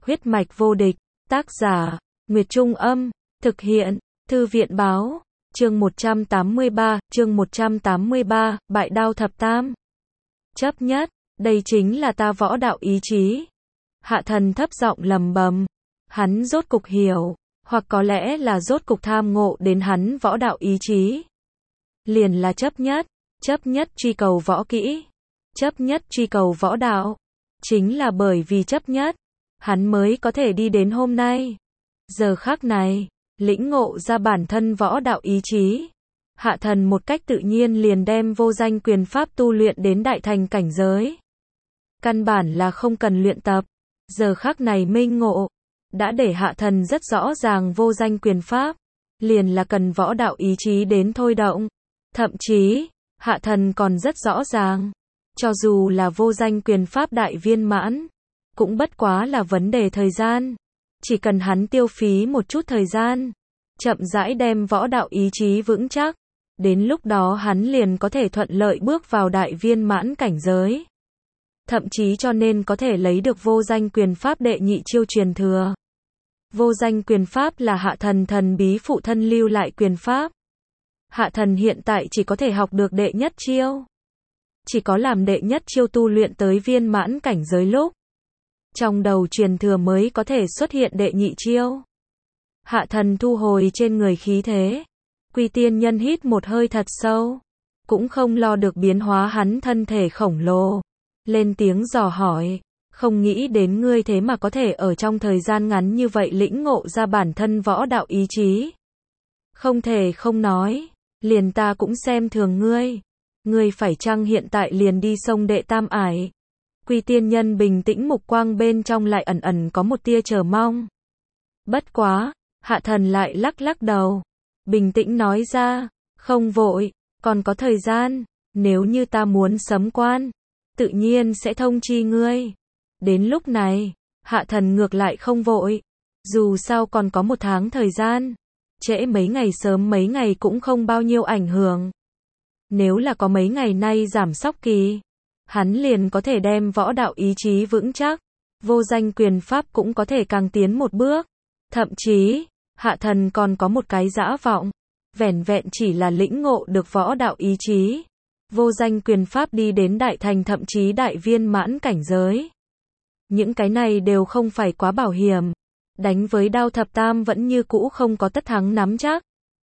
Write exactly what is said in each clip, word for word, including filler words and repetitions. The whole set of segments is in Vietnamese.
Huyết mạch vô địch, tác giả, Nguyệt Trung Âm, thực hiện, Thư viện Báo, chương một trăm tám mươi ba, chương một trăm tám mươi ba, bại đao thập tam. Chấp nhất, đây chính là ta võ đạo ý chí. Hạ thần thấp giọng lầm bầm, hắn rốt cục hiểu, hoặc có lẽ là rốt cục tham ngộ đến hắn võ đạo ý chí. Liền là chấp nhất, chấp nhất truy cầu võ kỹ, chấp nhất truy cầu võ đạo. Chính là bởi vì chấp nhất, hắn mới có thể đi đến hôm nay. Giờ khắc này, lĩnh ngộ ra bản thân võ đạo ý chí. Hạ thần một cách tự nhiên liền đem vô danh quyền pháp tu luyện đến đại thành cảnh giới. Căn bản là không cần luyện tập. Giờ khắc này minh ngộ, đã để hạ thần rất rõ ràng vô danh quyền pháp, liền là cần võ đạo ý chí đến thôi động. Thậm chí, hạ thần còn rất rõ ràng, cho dù là vô danh quyền pháp đại viên mãn, cũng bất quá là vấn đề thời gian. Chỉ cần hắn tiêu phí một chút thời gian, chậm rãi đem võ đạo ý chí vững chắc, đến lúc đó hắn liền có thể thuận lợi bước vào đại viên mãn cảnh giới. Thậm chí cho nên có thể lấy được vô danh quyền pháp đệ nhị chiêu truyền thừa. Vô danh quyền pháp là hạ thần thần bí phụ thân lưu lại quyền pháp. Hạ thần hiện tại chỉ có thể học được đệ nhất chiêu. Chỉ có làm đệ nhất chiêu tu luyện tới viên mãn cảnh giới lúc, trong đầu truyền thừa mới có thể xuất hiện đệ nhị chiêu. Hạ thần thu hồi trên người khí thế. Quy tiên nhân hít một hơi thật sâu, cũng không lo được biến hóa hắn thân thể khổng lồ. Lên tiếng dò hỏi, không nghĩ đến ngươi thế mà có thể ở trong thời gian ngắn như vậy lĩnh ngộ ra bản thân võ đạo ý chí. Không thể không nói, liền ta cũng xem thường ngươi. Ngươi phải chăng hiện tại liền đi sông đệ tam ải? Quy tiên nhân bình tĩnh, mục quang bên trong lại ẩn ẩn có một tia chờ mong. Bất quá, hạ thần lại lắc lắc đầu, bình tĩnh nói ra, không vội, còn có thời gian, nếu như ta muốn sấm quan, tự nhiên sẽ thông chi ngươi. Đến lúc này, hạ thần ngược lại không vội, dù sao còn có một tháng thời gian, trễ mấy ngày sớm mấy ngày cũng không bao nhiêu ảnh hưởng. Nếu là có mấy ngày nay giảm sóc kỳ, hắn liền có thể đem võ đạo ý chí vững chắc, vô danh quyền pháp cũng có thể càng tiến một bước. Thậm chí, hạ thần còn có một cái dã vọng, vẻn vẹn chỉ là lĩnh ngộ được võ đạo ý chí, vô danh quyền pháp đi đến đại thành thậm chí đại viên mãn cảnh giới. Những cái này đều không phải quá bảo hiểm, đánh với đao thập tam vẫn như cũ không có tất thắng nắm chắc.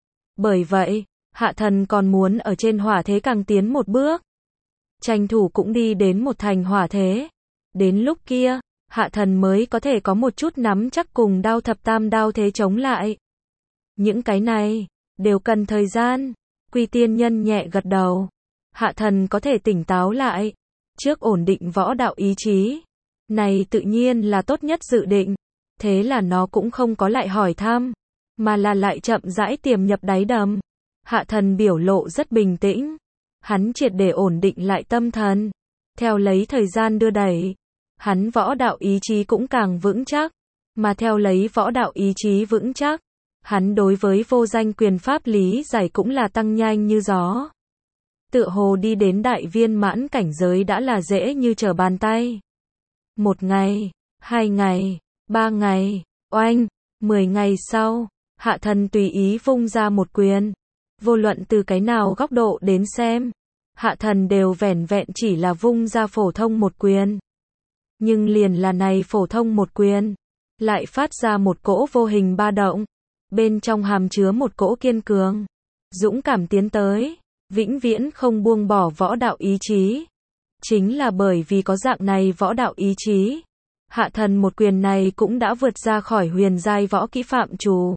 Bởi vậy, hạ thần còn muốn ở trên hỏa thế càng tiến một bước, tranh thủ cũng đi đến một thành hỏa thế. Đến lúc kia, hạ thần mới có thể có một chút nắm chắc cùng đao thập tam đao thế chống lại. Những cái này, đều cần thời gian. Quy tiên nhân nhẹ gật đầu. Hạ thần có thể tỉnh táo lại, trước ổn định võ đạo ý chí. Này tự nhiên là tốt nhất dự định. Thế là nó cũng không có lại hỏi thăm, mà là lại chậm rãi tiềm nhập đáy đầm. Hạ thần biểu lộ rất bình tĩnh. Hắn triệt để ổn định lại tâm thần. Theo lấy thời gian đưa đẩy, hắn võ đạo ý chí cũng càng vững chắc. Mà theo lấy võ đạo ý chí vững chắc, hắn đối với vô danh quyền pháp lý giải cũng là tăng nhanh như gió. Tựa hồ đi đến đại viên mãn cảnh giới đã là dễ như trở bàn tay. Một ngày, hai ngày, ba ngày, oanh, mười ngày sau, hạ thần tùy ý vung ra một quyền. Vô luận từ cái nào góc độ đến xem, hạ thần đều vẻn vẹn chỉ là vung ra phổ thông một quyền. Nhưng liền là này phổ thông một quyền, lại phát ra một cỗ vô hình ba động, bên trong hàm chứa một cỗ kiên cường, dũng cảm tiến tới, vĩnh viễn không buông bỏ võ đạo ý chí. Chính là bởi vì có dạng này võ đạo ý chí, hạ thần một quyền này cũng đã vượt ra khỏi huyền giai võ kỹ phạm trù.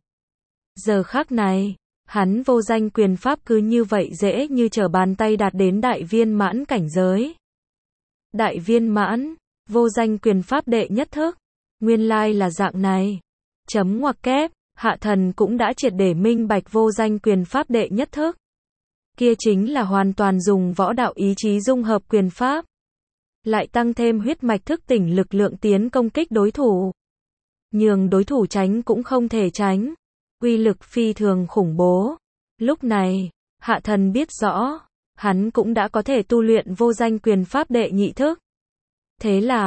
Giờ khắc này, hắn vô danh quyền pháp cứ như vậy dễ như trở bàn tay đạt đến đại viên mãn cảnh giới. Đại viên mãn, vô danh quyền pháp đệ nhất thức, nguyên lai là dạng này. Chấm ngoặc kép, hạ thần cũng đã triệt để minh bạch vô danh quyền pháp đệ nhất thức. Kia chính là hoàn toàn dùng võ đạo ý chí dung hợp quyền pháp, lại tăng thêm huyết mạch thức tỉnh lực lượng tiến công kích đối thủ. Nhường đối thủ tránh cũng không thể tránh. Uy lực phi thường khủng bố. Lúc này, hạ thần biết rõ, hắn cũng đã có thể tu luyện vô danh quyền pháp đệ nhị thức. Thế là,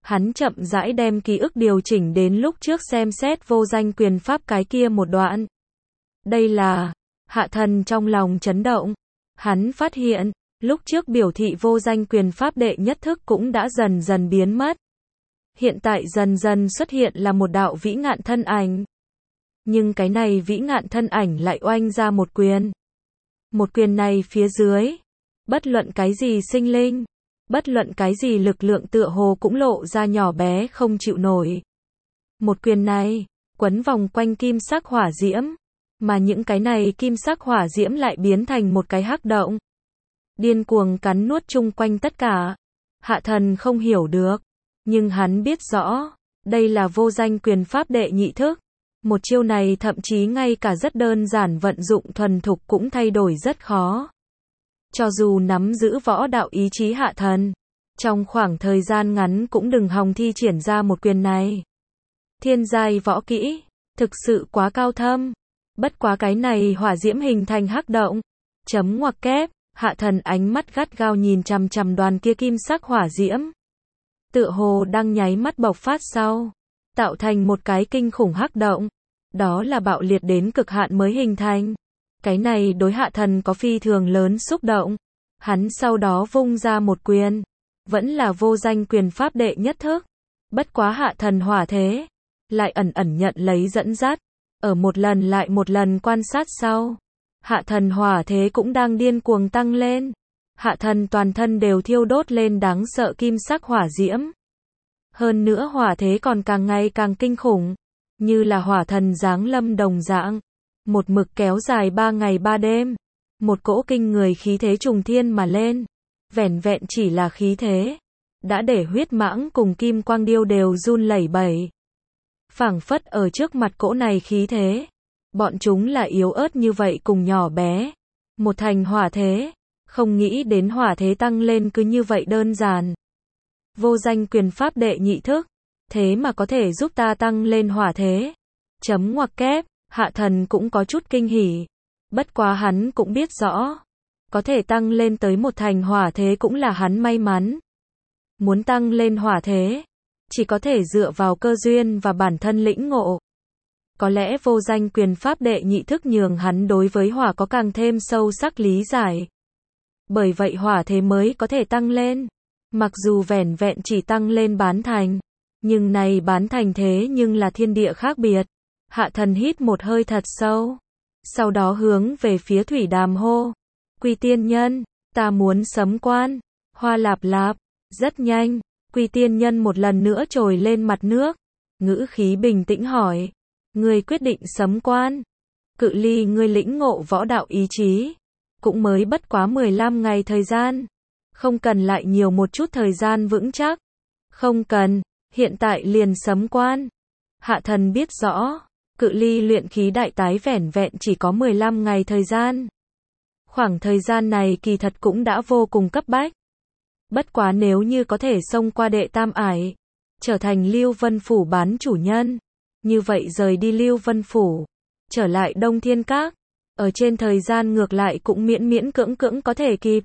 Hắn chậm rãi đem ký ức điều chỉnh đến lúc trước xem xét vô danh quyền pháp cái kia một đoạn. Đây là, Hạ Thần trong lòng chấn động. Hắn phát hiện, lúc trước biểu thị vô danh quyền pháp đệ nhất thức cũng đã dần dần biến mất. Hiện tại dần dần xuất hiện là một đạo vĩ ngạn thân ảnh. Nhưng cái này vĩ ngạn thân ảnh lại oanh ra một quyền. Một quyền này phía dưới, bất luận cái gì sinh linh, bất luận cái gì lực lượng tựa hồ cũng lộ ra nhỏ bé không chịu nổi. Một quyền này, quấn vòng quanh kim sắc hỏa diễm, mà những cái này kim sắc hỏa diễm lại biến thành một cái hắc động. Điên cuồng cắn nuốt chung quanh tất cả. Hạ Thần không hiểu được, nhưng hắn biết rõ, đây là vô danh quyền pháp đệ nhị thức. Một chiêu này thậm chí ngay cả rất đơn giản vận dụng thuần thục cũng thay đổi rất khó. Cho dù nắm giữ võ đạo ý chí Hạ Thần, trong khoảng thời gian ngắn cũng đừng hòng thi triển ra một quyền này. Thiên giai võ kỹ, thực sự quá cao thâm. Bất quá cái này hỏa diễm hình thành hắc động. Chấm ngoặc kép, Hạ Thần ánh mắt gắt gao nhìn chằm chằm đoàn kia kim sắc hỏa diễm. Tựa hồ đang nháy mắt bộc phát sau, tạo thành một cái kinh khủng hắc động. Đó là bạo liệt đến cực hạn mới hình thành. Cái này đối Hạ Thần có phi thường lớn xúc động. Hắn sau đó vung ra một quyền. Vẫn là vô danh quyền pháp đệ nhất thức. Bất quá Hạ Thần hỏa thế, lại ẩn ẩn nhận lấy dẫn dắt. Ở một lần lại một lần quan sát sau, Hạ Thần hỏa thế cũng đang điên cuồng tăng lên. Hạ Thần toàn thân đều thiêu đốt lên đáng sợ kim sắc hỏa diễm. Hơn nữa hỏa thế còn càng ngày càng kinh khủng, như là hỏa thần giáng lâm đồng dạng, một mực kéo dài ba ngày ba đêm. Một cỗ kinh người khí thế trùng thiên mà lên, vẻn vẹn chỉ là khí thế, đã để huyết mãng cùng kim quang điêu đều run lẩy bẩy. Phảng phất ở trước mặt cỗ này khí thế, bọn chúng là yếu ớt như vậy cùng nhỏ bé. Một thành hỏa thế, không nghĩ đến hỏa thế tăng lên cứ như vậy đơn giản. Vô danh quyền pháp đệ nhị thức, thế mà có thể giúp ta tăng lên hỏa thế. Chấm ngoặc kép, Hạ Thần cũng có chút kinh hỉ. Bất quá hắn cũng biết rõ, có thể tăng lên tới một thành hỏa thế cũng là hắn may mắn. Muốn tăng lên hỏa thế, chỉ có thể dựa vào cơ duyên và bản thân lĩnh ngộ. Có lẽ vô danh quyền pháp đệ nhị thức nhường hắn đối với hỏa có càng thêm sâu sắc lý giải. Bởi vậy hỏa thế mới có thể tăng lên. Mặc dù vẻn vẹn chỉ tăng lên bán thành, nhưng này bán thành thế nhưng là thiên địa khác biệt. Hạ Thần hít một hơi thật sâu, sau đó hướng về phía Thủy Đàm hô. Quy tiên nhân, ta muốn sấm quan. Hoa lạp lạp, rất nhanh, Quy tiên nhân một lần nữa trồi lên mặt nước. Ngữ khí bình tĩnh hỏi, ngươi quyết định sấm quan. Cự ly ngươi lĩnh ngộ võ đạo ý chí, cũng mới bất quá mười lăm ngày thời gian. Không cần lại nhiều một chút thời gian vững chắc. Không cần, hiện tại liền sấm quan. Hạ Thần biết rõ, cự ly luyện khí đại tái vẻn vẹn chỉ có mười lăm ngày thời gian. Khoảng thời gian này kỳ thật cũng đã vô cùng cấp bách. Bất quá nếu như có thể xông qua đệ tam ải, trở thành Lưu Vân Phủ bán chủ nhân, như vậy rời đi Lưu Vân Phủ, trở lại Đông Thiên Các, ở trên thời gian ngược lại cũng miễn miễn cưỡng cưỡng có thể kịp.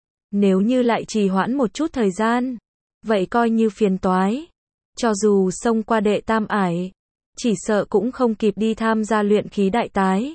Nếu như lại trì hoãn một chút thời gian, vậy coi như phiền toái. Cho dù xông qua đệ tam ải, chỉ sợ cũng không kịp đi tham gia luyện khí đại tái.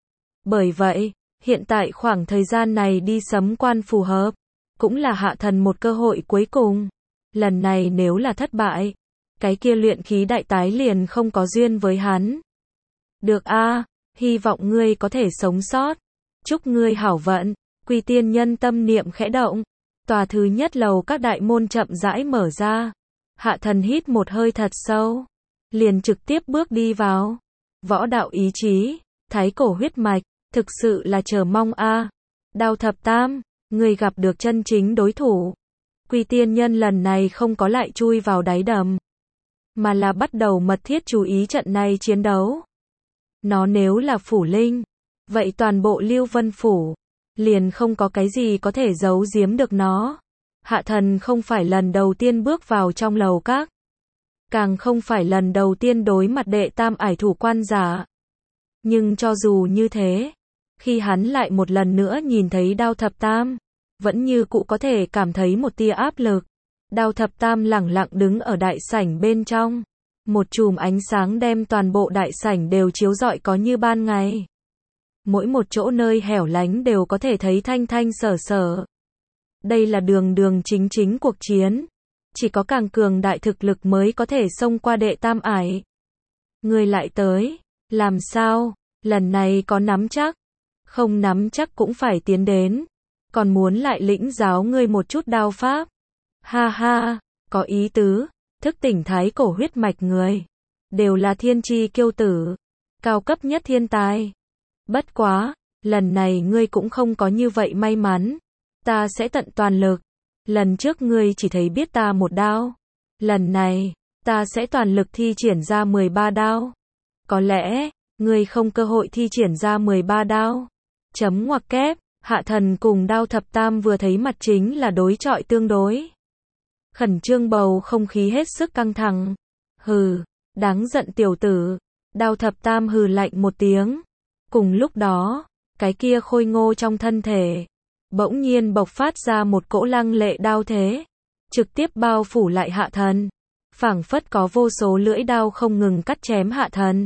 Bởi vậy, hiện tại khoảng thời gian này đi sấm quan phù hợp, cũng là Hạ Thần một cơ hội cuối cùng. Lần này nếu là thất bại, cái kia luyện khí đại tái liền không có duyên với hắn. Được a, hy vọng ngươi có thể sống sót. Chúc ngươi hảo vận. Quy tiên nhân tâm niệm khẽ động, tòa thứ nhất lầu các đại môn chậm rãi mở ra. Hạ Thần hít một hơi thật sâu, liền trực tiếp bước đi vào. Võ đạo ý chí, thái cổ huyết mạch, thực sự là chờ mong a. À. Đao thập tam, người gặp được chân chính đối thủ. Quy tiên nhân lần này không có lại chui vào đáy đầm, mà là bắt đầu mật thiết chú ý trận này chiến đấu. Nó nếu là phủ linh, vậy toàn bộ Lưu Vân Phủ liền không có cái gì có thể giấu giếm được nó. Hạ Thần không phải lần đầu tiên bước vào trong lầu các, càng không phải lần đầu tiên đối mặt đệ tam ải thủ quan giả. Nhưng cho dù như thế, khi hắn lại một lần nữa nhìn thấy Đao thập tam, vẫn như cũ có thể cảm thấy một tia áp lực. Đao thập tam lẳng lặng đứng ở đại sảnh bên trong. Một chùm ánh sáng đem toàn bộ đại sảnh đều chiếu rọi có như ban ngày. Mỗi một chỗ nơi hẻo lánh đều có thể thấy thanh thanh sở sở. Đây là đường đường chính chính cuộc chiến. Chỉ có càng cường đại thực lực mới có thể xông qua đệ tam ải. Ngươi lại tới. Làm sao? Lần này có nắm chắc. Không nắm chắc cũng phải tiến đến. Còn muốn lại lĩnh giáo ngươi một chút đao pháp. Ha ha, có ý tứ. Thức tỉnh thái cổ huyết mạch người. Đều là thiên chi kiêu tử. Cao cấp nhất thiên tài. Bất quá, lần này ngươi cũng không có như vậy may mắn. Ta sẽ tận toàn lực. Lần trước ngươi chỉ thấy biết ta một đao. Lần này, ta sẽ toàn lực thi triển ra mười ba đao. Có lẽ, ngươi không cơ hội thi triển ra mười ba đao. Chấm ngoặc kép, Hạ Thần cùng Đao thập tam vừa thấy mặt chính là đối chọi tương đối. Khẩn trương bầu không khí hết sức căng thẳng. Hừ, đáng giận tiểu tử. Đao thập tam hừ lạnh một tiếng. Cùng lúc đó, cái kia khôi ngô trong thân thể bỗng nhiên bộc phát ra một cỗ lăng lệ đao thế, trực tiếp bao phủ lại Hạ Thần. Phảng phất có vô số lưỡi đao không ngừng cắt chém Hạ Thần.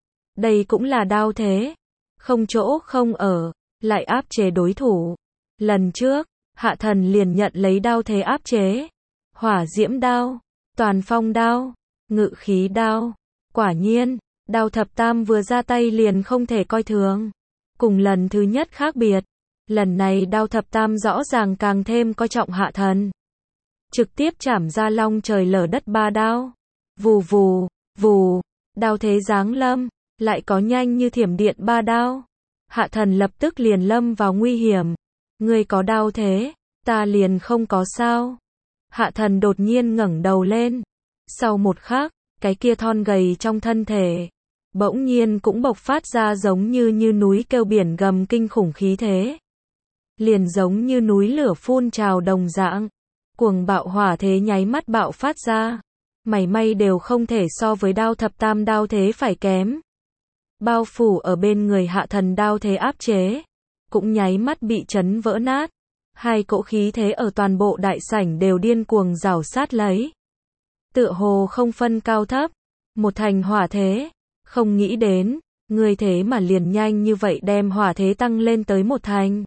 Đây cũng là đao thế, không chỗ không ở, lại áp chế đối thủ. Lần trước, Hạ Thần liền nhận lấy đao thế áp chế. Hỏa diễm đao, toàn phong đao, ngự khí đao. Quả nhiên, Đao thập tam vừa ra tay liền không thể coi thường. Cùng lần thứ nhất khác biệt, lần này Đao thập tam rõ ràng càng thêm coi trọng Hạ Thần. Trực tiếp chảm ra long trời lở đất ba đao. Vù vù, vù, đao thế giáng lâm, lại có nhanh như thiểm điện ba đao. Hạ Thần lập tức liền lâm vào nguy hiểm. Ngươi có đao thế, ta liền không có sao. Hạ Thần đột nhiên ngẩng đầu lên. Sau một khắc, cái kia thon gầy trong thân thể bỗng nhiên cũng bộc phát ra giống như như núi kêu biển gầm kinh khủng khí thế. Liền giống như núi lửa phun trào đồng dạng. Cuồng bạo hỏa thế nháy mắt bạo phát ra. Mảy may đều không thể so với Đao thập tam đao thế phải kém. Bao phủ ở bên người Hạ Thần đao thế áp chế, cũng nháy mắt bị chấn vỡ nát. Hai cỗ khí thế ở toàn bộ đại sảnh đều điên cuồng rảo sát lấy. Tựa hồ không phân cao thấp, một thành hỏa thế. Không nghĩ đến, ngươi thế mà liền nhanh như vậy đem hỏa thế tăng lên tới một thành.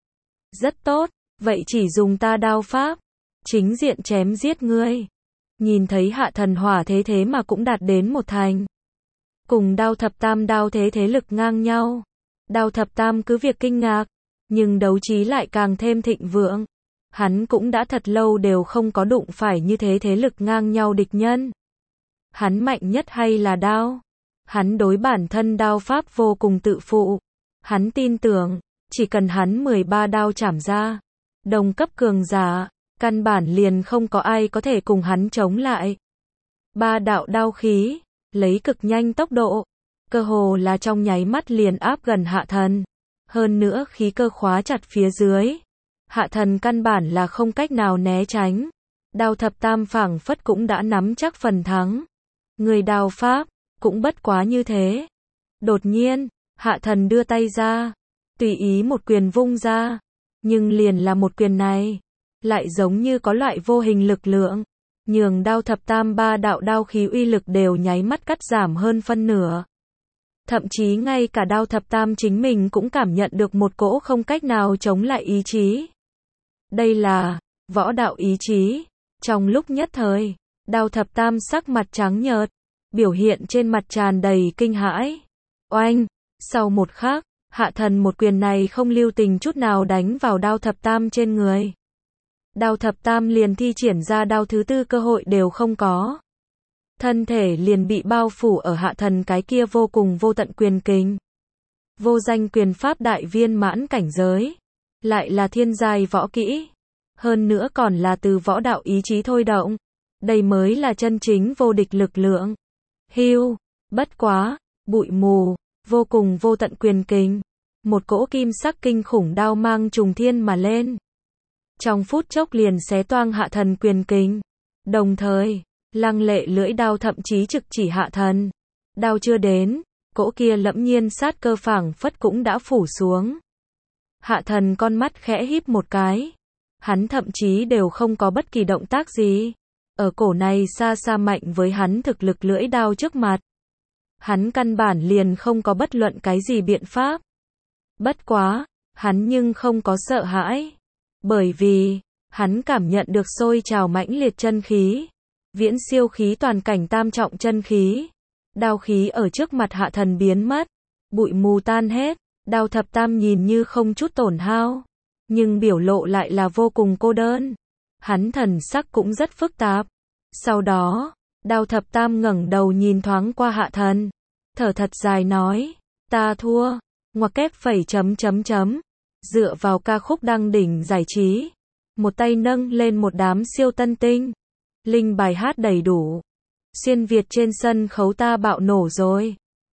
Rất tốt, vậy chỉ dùng ta đao pháp, chính diện chém giết ngươi. Nhìn thấy Hạ Thần hỏa thế thế mà cũng đạt đến một thành. Cùng Đao thập tam đao thế thế lực ngang nhau. Đao thập tam cứ việc kinh ngạc, nhưng đấu trí lại càng thêm thịnh vượng. Hắn cũng đã thật lâu đều không có đụng phải như thế thế lực ngang nhau địch nhân. Hắn mạnh nhất hay là đao? Hắn đối bản thân đao pháp vô cùng tự phụ. Hắn tin tưởng, chỉ cần hắn mười ba đao chảm ra, đồng cấp cường giả, căn bản liền không có ai có thể cùng hắn chống lại. Ba đạo đao khí, lấy cực nhanh tốc độ, cơ hồ là trong nháy mắt liền áp gần Hạ Thần. Hơn nữa khí cơ khóa chặt phía dưới. Hạ Thần căn bản là không cách nào né tránh. Đao thập tam phảng phất cũng đã nắm chắc phần thắng. Người đao pháp, cũng bất quá như thế. Đột nhiên, Hạ Thần đưa tay ra, tùy ý một quyền vung ra. Nhưng liền là một quyền này, lại giống như có loại vô hình lực lượng, nhường Đao thập tam ba đạo đao khí uy lực đều nháy mắt cắt giảm hơn phân nửa. Thậm chí ngay cả Đao thập tam chính mình cũng cảm nhận được một cỗ không cách nào chống lại ý chí. Đây là võ đạo ý chí. Trong lúc nhất thời, Đao thập tam sắc mặt trắng nhợt, biểu hiện trên mặt tràn đầy kinh hãi. Oanh! Sau một khắc, Hạ Thần một quyền này không lưu tình chút nào đánh vào Đao thập tam trên người. Đao thập tam liền thi triển ra đao thứ tư cơ hội đều không có. Thân thể liền bị bao phủ ở Hạ Thần cái kia vô cùng vô tận quyền kình. Vô danh quyền pháp đại viên mãn cảnh giới. Lại là thiên giai võ kỹ. Hơn nữa còn là từ võ đạo ý chí thôi động. Đây mới là chân chính vô địch lực lượng. Hưu, bất quá, bụi mù, vô cùng vô tận quyền kình. Một cỗ kim sắc kinh khủng đao mang trùng thiên mà lên. Trong phút chốc liền xé toang Hạ Thần quyền kình. Đồng thời, lăng lệ lưỡi đao thậm chí trực chỉ Hạ Thần. Đao chưa đến, cỗ kia lẫm nhiên sát cơ phảng phất cũng đã phủ xuống. Hạ Thần con mắt khẽ híp một cái. Hắn thậm chí đều không có bất kỳ động tác gì. Ở cổ này xa xa mạnh với hắn thực lực lưỡi đao trước mặt. Hắn căn bản liền không có bất luận cái gì biện pháp. Bất quá, hắn nhưng không có sợ hãi. Bởi vì, hắn cảm nhận được sôi trào mãnh liệt chân khí. Viễn siêu khí toàn cảnh tam trọng chân khí. Đao khí ở trước mặt hạ thần biến mất. Bụi mù tan hết. Đao thập tam nhìn như không chút tổn hao. Nhưng biểu lộ lại là vô cùng cô đơn. Hắn thần sắc cũng rất phức tạp. Sau đó, đao thập tam ngẩng đầu nhìn thoáng qua hạ thần. Thở thật dài nói. Ta thua. Ngoặc kép phẩy chấm chấm chấm. Dựa vào ca khúc đăng đỉnh giải trí. Một tay nâng lên một đám siêu tân tinh. Linh bài hát đầy đủ. Xuyên Việt trên sân khấu ta bạo nổ rồi.